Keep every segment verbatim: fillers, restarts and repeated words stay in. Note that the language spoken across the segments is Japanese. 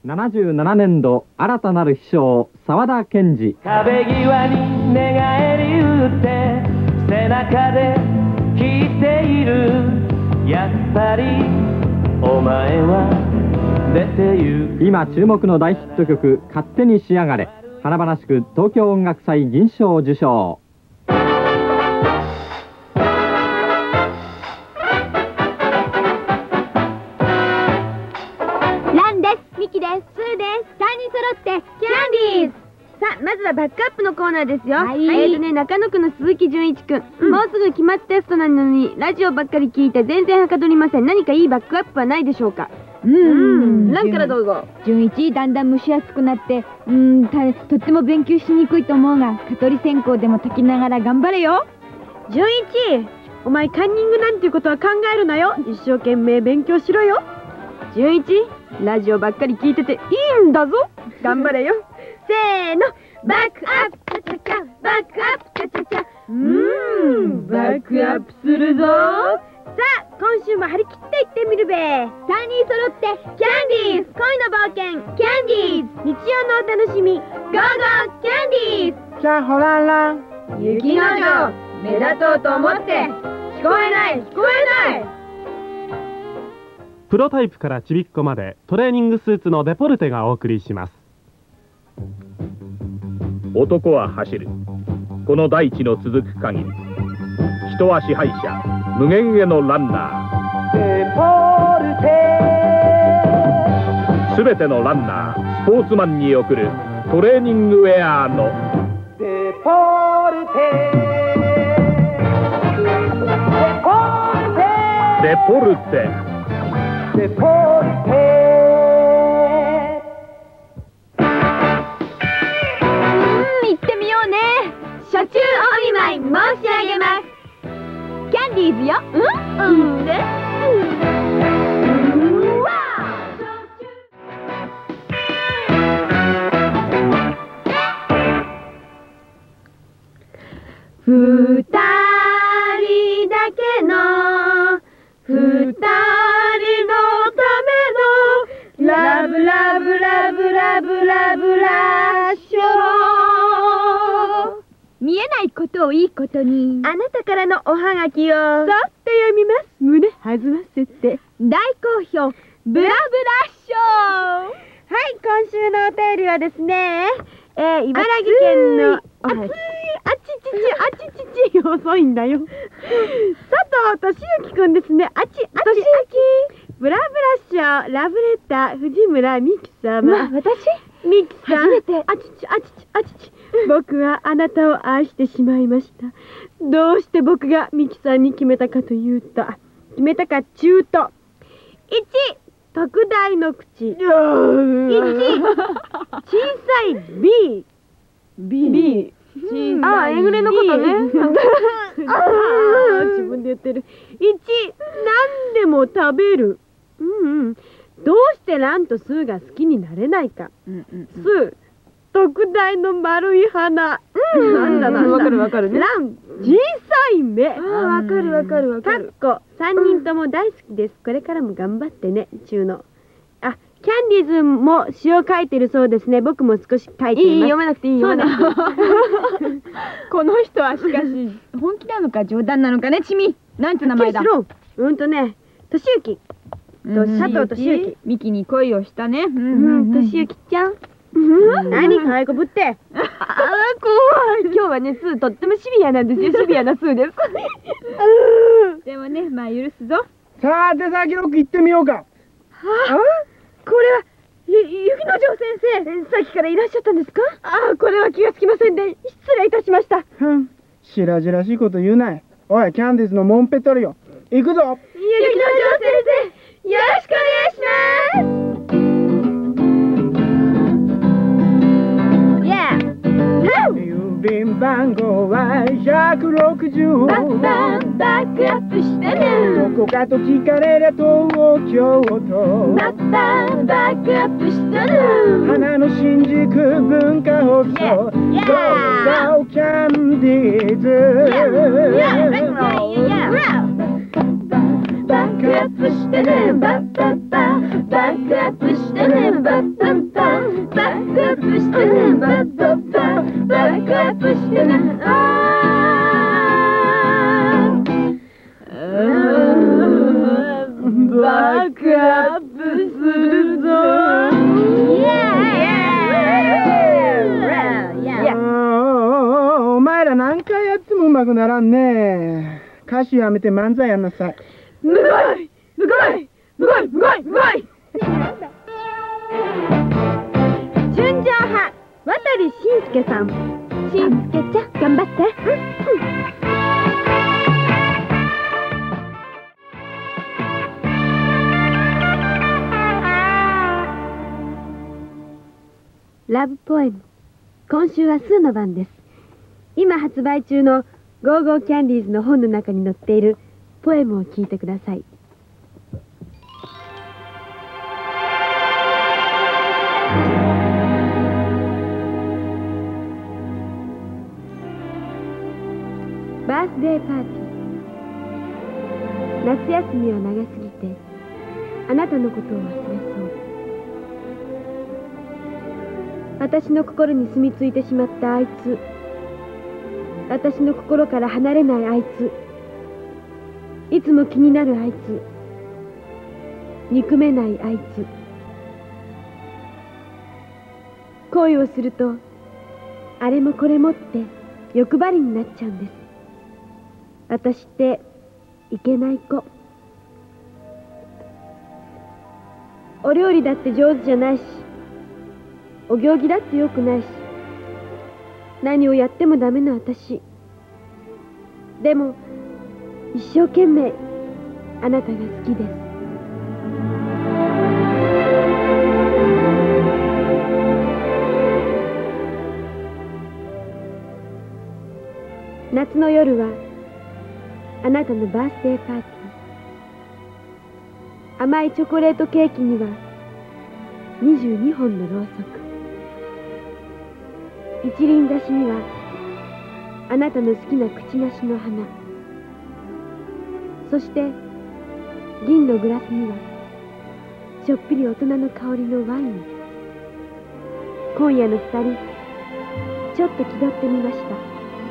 ななじゅうななねんど新たなる秘書沢田研二。 壁際に寝返り打って背中で聞いている。やっぱりお前は出てゆく。 今注目の大ヒット曲「勝手にしやがれ」。華々しく東京音楽祭銀賞受賞。 ランです。ミキです。スーです。さんにん揃ってキャンディーズ。さあ、まずはバックアップのコーナーですよ。はい、えっとね、中野区の鈴木純一くん、うん、もうすぐ期末テストなのにラジオばっかり聞いて全然はかどりません。何かいいバックアップはないでしょうか。うん、ランからどうぞ。 純一、だんだん蒸し暑くなってうんたとっても勉強しにくいと思うが、蚊取り線香でも炊きながら頑張れよ。 純一、お前カンニングなんていうことは考えるなよ。一生懸命勉強しろよ。純一、ラジオばっかり聞いてていいんだぞ。頑張れよ。せーの、バックアップカチャチャ、バックアップカチャチャ。うーん、バックアップするぞ。さあ、今週も張り切っていってみるべ。さんにん揃ってキャンディーズ、恋の冒険キャンディーズ、日曜のお楽しみゴーゴーキャンディーズ。 キャホランラン雪の女、目立とうと思って聞こえない聞こえない。 プロタイプからちびっこまでトレーニングスーツのデポルテがお送りします。 男は走る。この大地の続く限り、人は支配者、無限へのランナデポルテ。 ー。すべてのランナー、スポーツマンに送るトレーニングウェアのデポルテ。 デポルテ。 デポルテ。 初中お見舞い申し上げます。キャンディーズよ。うんうんで、うんわふたりだけのふたりのためのラブラブラブラブラブラショー。 見えないことをいいことに。 あなたからのおはがきをさって読みます。胸弾ませて大好評ブラブラショー。 はい、今週のお便りはですね、えー、茨城県の熱いあちちちあちちち遅いんだよ佐藤俊之くんですね。あちあちあちブラブラショーラブレター藤村美樹様。まあ、私美樹さん、初めてあちちあちちあちち僕はあなたを愛してしまいました。どうして僕がミキさんに決めたかというと、決めたかちゅうと、いち特大の口、いち小さい B B B ああ、えぐれのことね自分で言ってる。いち何でも食べる。うんうん。どうしてランとスーが好きになれないか。スー特大の丸い鼻。うん、なんだなんだ。わかるわかるね。ラン、小さい目。ああ、わかるわかるわかる。かっこ、三人とも大好きです。これからも頑張ってね、中の。あ、キャンディーズも詩を書いてるそうですね。僕も少し書いています。いい、読めなくていい、読めなくていい。この人はしかし、 本気なのか冗談なのかね、チミ。なんて名前だ。 うんとね、俊之。佐藤俊之。 ミキに恋をしたね。 うん、俊之ちゃん。何可愛いこぶって。ああ、怖い。今日はね、スーとってもシビアなんですよ。シビアなスーです。 でもね、まあ許すぞ。 さあ、手先ロック行ってみようか。はあ、これはゆ雪の城先生、さっきからいらっしゃったんですか。ああ、これは気がつきませんで、失礼いたしました。 ふん、白々しいこと言うない。おい、キャンディーズのモンペトリオ、行くぞ。 雪の城先生、よろしくお願いします。 郵便番号はひゃくろくじゅう。 バンバンバックアップしてる。 どこかと聞かれりゃ東京都。 バンバンバックアップしてる。 花の新宿文化放送。ゴーゴーキャンディーズ。バックアップしてる。バッバッババックアップしてねバッバッバッバックアップしてねバッバッバッバックアップしてねあーバックアップするぞお前ら何回やってもうまくならんね。歌手やめて漫才やんなさい。 むごいむごいむごいむごいむごい純情派渡慎介さん。慎介ちゃん頑張って、ラブポエム。今週はスーの番です。今発売中のゴーゴーキャンディーズの本の中に載っているポエムを聞いてください。バースデーパーティー。夏休みは長すぎてあなたのことを忘れそう。私の心に住み着いてしまったあいつ、私の心から離れないあいつ、いつも気になるあいつ、憎めないあいつ。恋をするとあれもこれもって欲張りになっちゃうんです。私っていけない子。お料理だって上手じゃないし、お行儀だってよくないし、何をやってもダメな私。でも一生懸命あなたが好きです。夏の夜はあなたのバースデーパーティー。甘いチョコレートケーキにはにじゅうにほんのろうそく。一輪挿しにはあなたの好きな口なしの花。そして銀のグラスにはちょっぴり大人の香りのワイン。今夜の二人、ちょっと気取ってみました。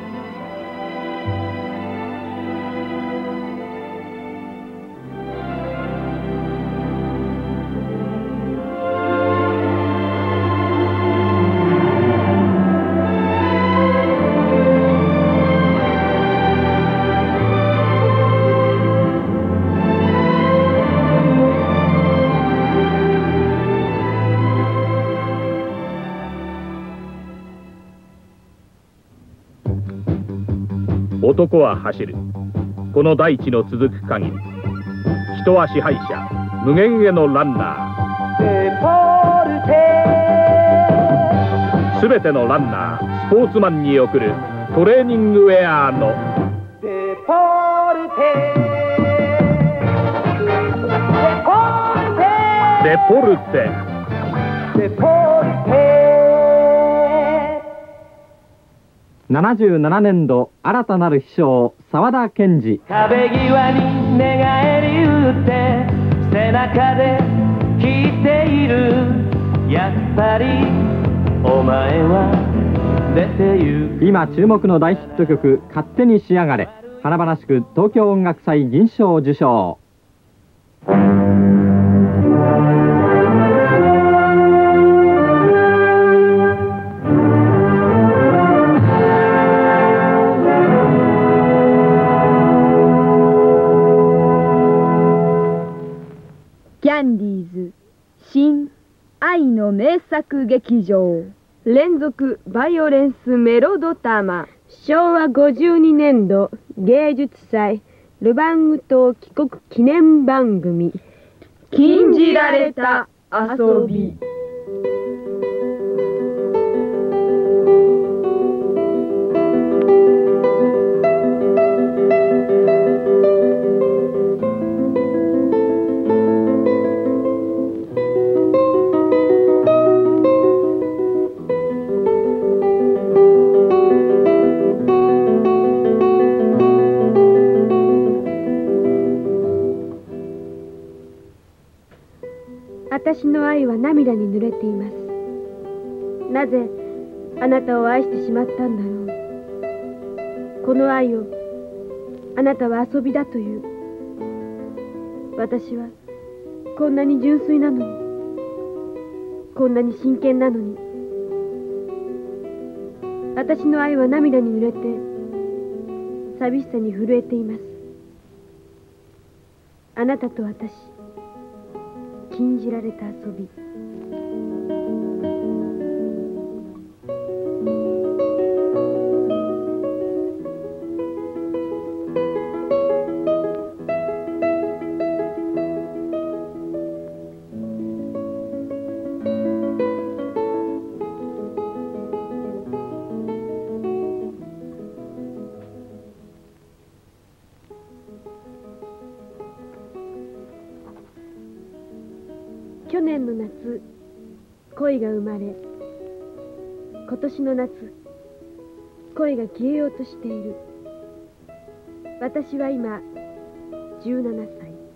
男は走る。この大地の続く限り、人は支配者、無限へのランナー。すべてのランナー、スポーツマンに送るトレーニングウェアのデポルテ。デポルテ。デポルテ。 ななじゅうななねんど新たなる秘書沢田研二。 壁際に寝返り打って背中で聞いている。やっぱりお前は出てゆく。 今注目の大ヒット曲「勝手にしやがれ」。華々しく東京音楽祭銀賞受賞。 キャンディーズ新愛の名作劇場連続バイオレンスメロドタマ。しょうわごじゅうにねんど芸術祭ルバング島帰国記念番組禁じられた遊び。 私の愛は涙に濡れています。なぜあなたを愛してしまったんだろう。この愛をあなたは遊びだという。私はこんなに純粋なのに、こんなに真剣なのに。私の愛は涙に濡れて寂しさに震えています。あなたと私、禁じられた遊び。去年の夏、恋が生まれ、今年の夏、恋が消えようとしている。私は今じゅうななさい。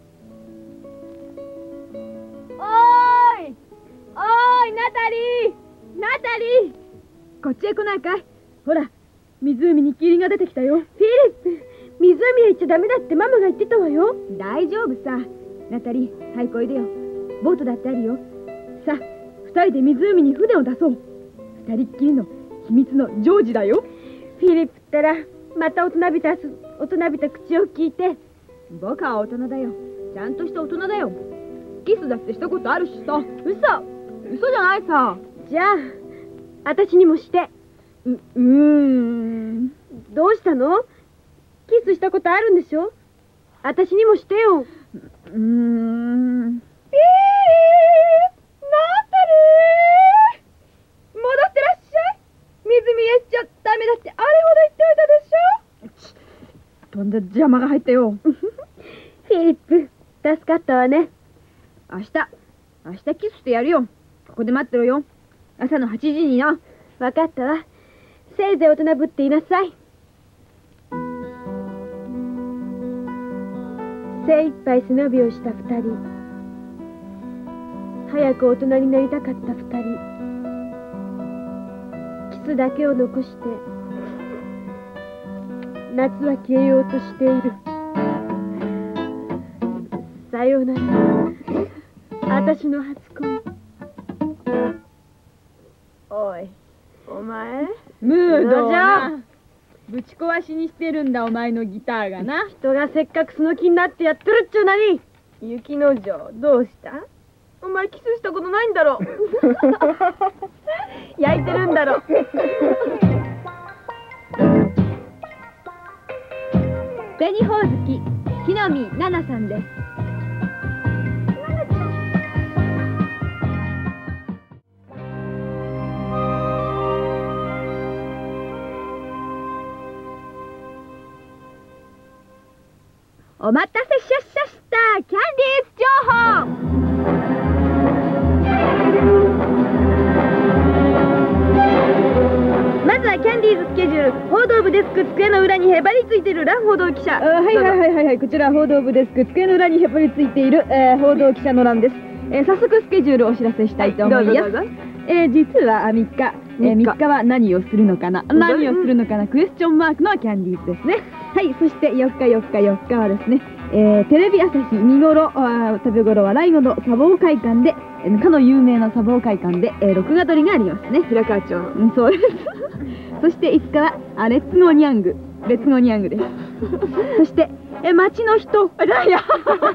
おーいおーいナタリーナタリー、こっちへ来ないかい。ほら、湖に霧が出てきたよ。 フィリップ、湖へ行っちゃダメだってママが言ってたわよ。 大丈夫さ。ナタリー、はい、こいでよ。ボートだってあるよ。さあ、二人で湖に船を出そう。二人っきりの秘密のジョージだよ。 フィリップったらまた大人びた大人びた口を聞いて。 僕は大人だよ。ちゃんとした大人だよ。キスだってしたことあるしさ。嘘嘘じゃないさ。 じゃあ私にもして。 ううーんどうしたの？キスしたことあるんでしょ？私にもしてよ。 うーんピーナタリー、戻ってらっしゃい。湖へ行っちゃダメだってあれほど言っておいたでしょ。とんだ邪魔が入ったよ。 フィリップ、助かったわね。 明日明日キスしてやるよ。ここで待ってろよ。朝のはちじにな。 分かったわ。せいぜい大人ぶっていなさい。精一杯背伸びをした二人。早く大人になりたかった二人。キスだけを残して夏は消えようとしている。さようなら、私の初恋。 おい、 お前ムードをじゃあなぶち壊しにしてるんだ、お前のギターがな。 人がせっかくその気になってやってるっちゅうなに。雪の城、どうした？お前キスしたことないんだろ。焼いてるんだろ。 紅ほおずき、木の実奈々さんです。お待たせしましたキャンディーズ情報。 まずはキャンディーズスケジュール。報道部デスク、机の裏にへばりついているラン報道記者。 はいはいはいはいはい、こちら報道部デスク、机の裏にへばりついている、えー、報道記者の欄です。えー、早速スケジュールをお知らせしたいと思います。 どうぞどうぞ。 えー、実はみっか、えー、みっかは何をするのかな、何をするのかな、クエスチョンマークのキャンディーズですね。はい、そしてよっかよっかよっかはですね、えー、テレビ朝日見頃あ食べ頃笑い頃砂防会館で、えー、かの有名な砂防会館で、えー、録画撮りがありますね。 平川町。 うん、そうです。そしていつかはあレッツゴーニャング、レッツゴーニャングです。そしてえ町の人、あらや。よ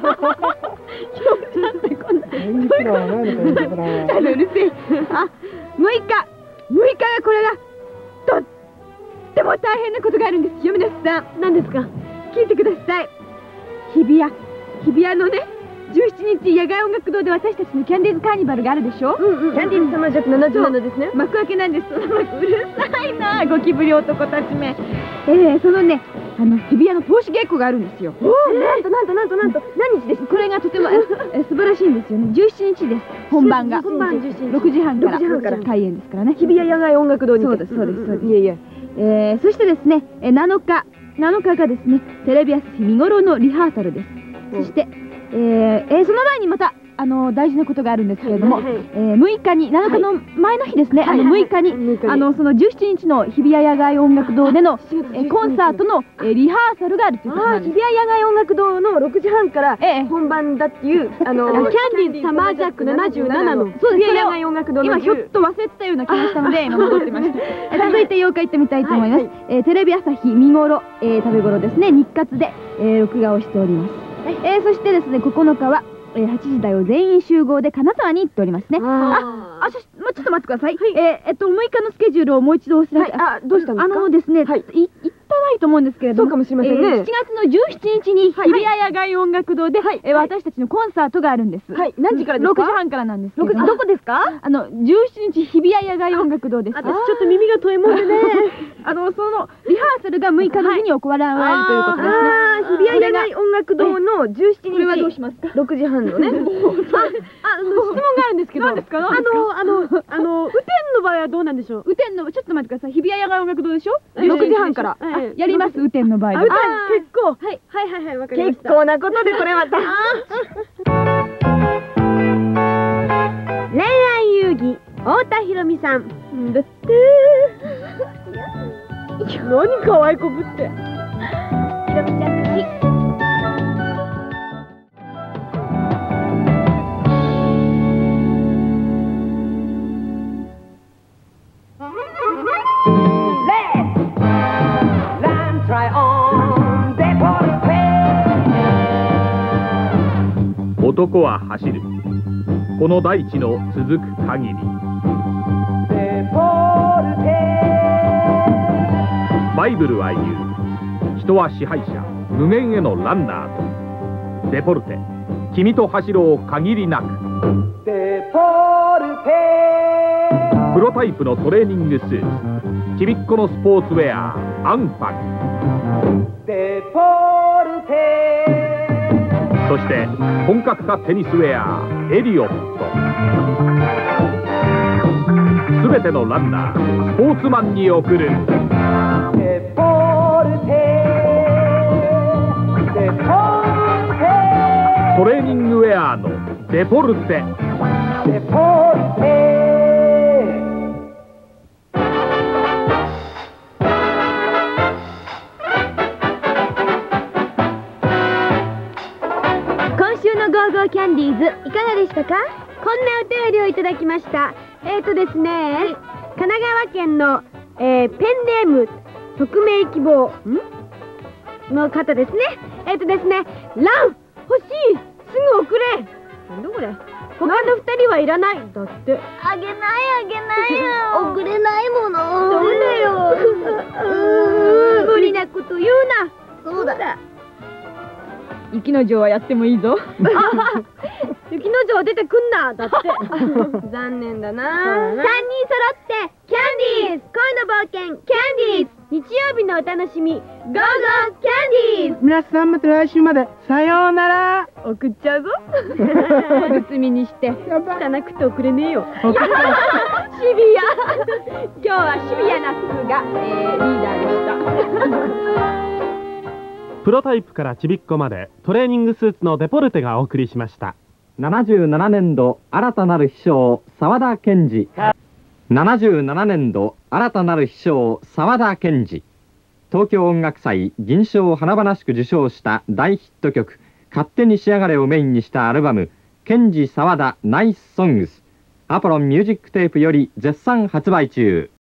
うちゃんってこんな。うるせえ。あ、むいか、むいかがこれがとっても大変なことがあるんですよ、皆さん。 何ですか？ 聞いてください。日比谷、日比谷のね、じゅうしちにち野外音楽堂で私たちのキャンディーズカーニバルがあるでしょ。 うんうん、キャンディーズ様弱ななじゅうななですね。 幕開けなんです。うるさいな、ゴキブリ男たちめ。えー、そのね、あの日比谷の投資稽古があるんですよ。 おお、なんとなんとなんとなんと、何日です？ これがとてもえ素晴らしいんですよね。じゅうしちにちです。本番が本番じゅうしちにち、 ろくじはんからろくじはんから開演ですからね。 日比谷野外音楽堂にて。 そうですそうですそうです。 いえいえ。 えー、そしてですね、えなのかなのかがですね、テレビ朝日見頃のリハーサルです。そして、えーえー、その前にまたあの大事なことがあるんですけれども、 はいはいはいえーむいかになのかの前の日ですね、 はいあのむいかに、 むいかにあのそのじゅうしちにちの日比谷野外音楽堂でのしがつじゅうしちにちえーコンサートのえーリハーサルがあるということああ、 なんです。 日比谷野外音楽堂のろくじはんからええ本番だっていう、あの、キャンディーズサマージャックななじゅうななの、 そうです日比谷野外音楽堂の今ひょっと忘れてたような気がしたので今戻ってました。え続いてようか行ってみたいと思います。 はいえーテレビ朝日見頃、えー食べ頃ですね、日活で、えー録画をしております。えーそしてですね、ここのかは、えーはちじだよ全員集合で金沢に行っておりますね。あ、あ、しもうちょっと待ってください。えーえっとむいかのスケジュールをもう一度お知らせ。 はいあどうしたんですかあのですね、 はいい言ったないと思うんですけれども、 そうかもしれませんねえーしちがつのじゅうしちにちに日はい比谷野外音楽堂で、えー私たちのコンサートがあるんです。 はい何時からですかろくじはんからなんですけどろくじどこですか？ あのじゅうしちにち日比谷野外音楽堂です。 私ちょっと耳が遠いもんでね。 あのそのリハーサルがむいかの日に行われるということですね。 ああ、日比谷野外音楽堂のじゅうしちにち、 これはどうしますか？ ろくじはんのね。あ、あの質問があるんですけど、 何ですか？ あのあのあの雨天の場合はどうなんでしょう？ 雨天のちょっと待ってください。日比谷野外音楽堂でしょ？ ろくじはんから。 あやります雨天の場合は。 あ、雨天あ結構。 はいはいはいはいわかりました。結構なことでこれまた。恋愛遊戯太田裕美さん。だって何可愛い子ぶって。 ひろみちゃん好き。 男は走る。この大地の続く限り。バイブルは言う。人は支配者、無限へのランナーと。デポルテ、君と走ろう限りなく。デポルテ。プロタイプのトレーニングスーツ、ちびっこのスポーツウェア、アンファン。デポルテ。そして本格派テニスウェアエリオット。すべてのランナースポーツマンに送るデポルテデポルテトレーニングウェアのデポルテデポルテ。 キャンディーズいかがでしたか？こんなお便りをいただきました。えーとですね、神奈川県の、えーペンネーム匿名希望んの方ですね。えーとですね、ラン欲しいすぐ送れ。なんだこれ。他の二人はいらないだって。あげないあげないよ。送れないもの。ダメだよ。無理なこと言うな。そうだ。 雪の女はやってもいいぞ。 雪の女出てくんなだって。残念だな。三人揃ってキャンディーズ恋の冒険キャンディーズ日曜日のお楽しみゴーゴーキャンディーズ。 皆さんまた来週までさようなら。 送っちゃうぞ。 包みにして。 やばい。 汚くて送れねえよ。 シビア。今日はシビアな服が、えー、リーダーでした。 プロタイプからちびっこまでトレーニングスーツのデポルテがお送りしました。 ななじゅうななねんど新たなる秘書沢田研二。ななじゅうななねんど新たなる秘書沢田研二。東京音楽祭銀賞を華々しく受賞した大ヒット曲「勝手に仕上がれ」をメインにしたアルバム「研二沢田ナイスソングス」アポロンミュージックテープより絶賛発売中。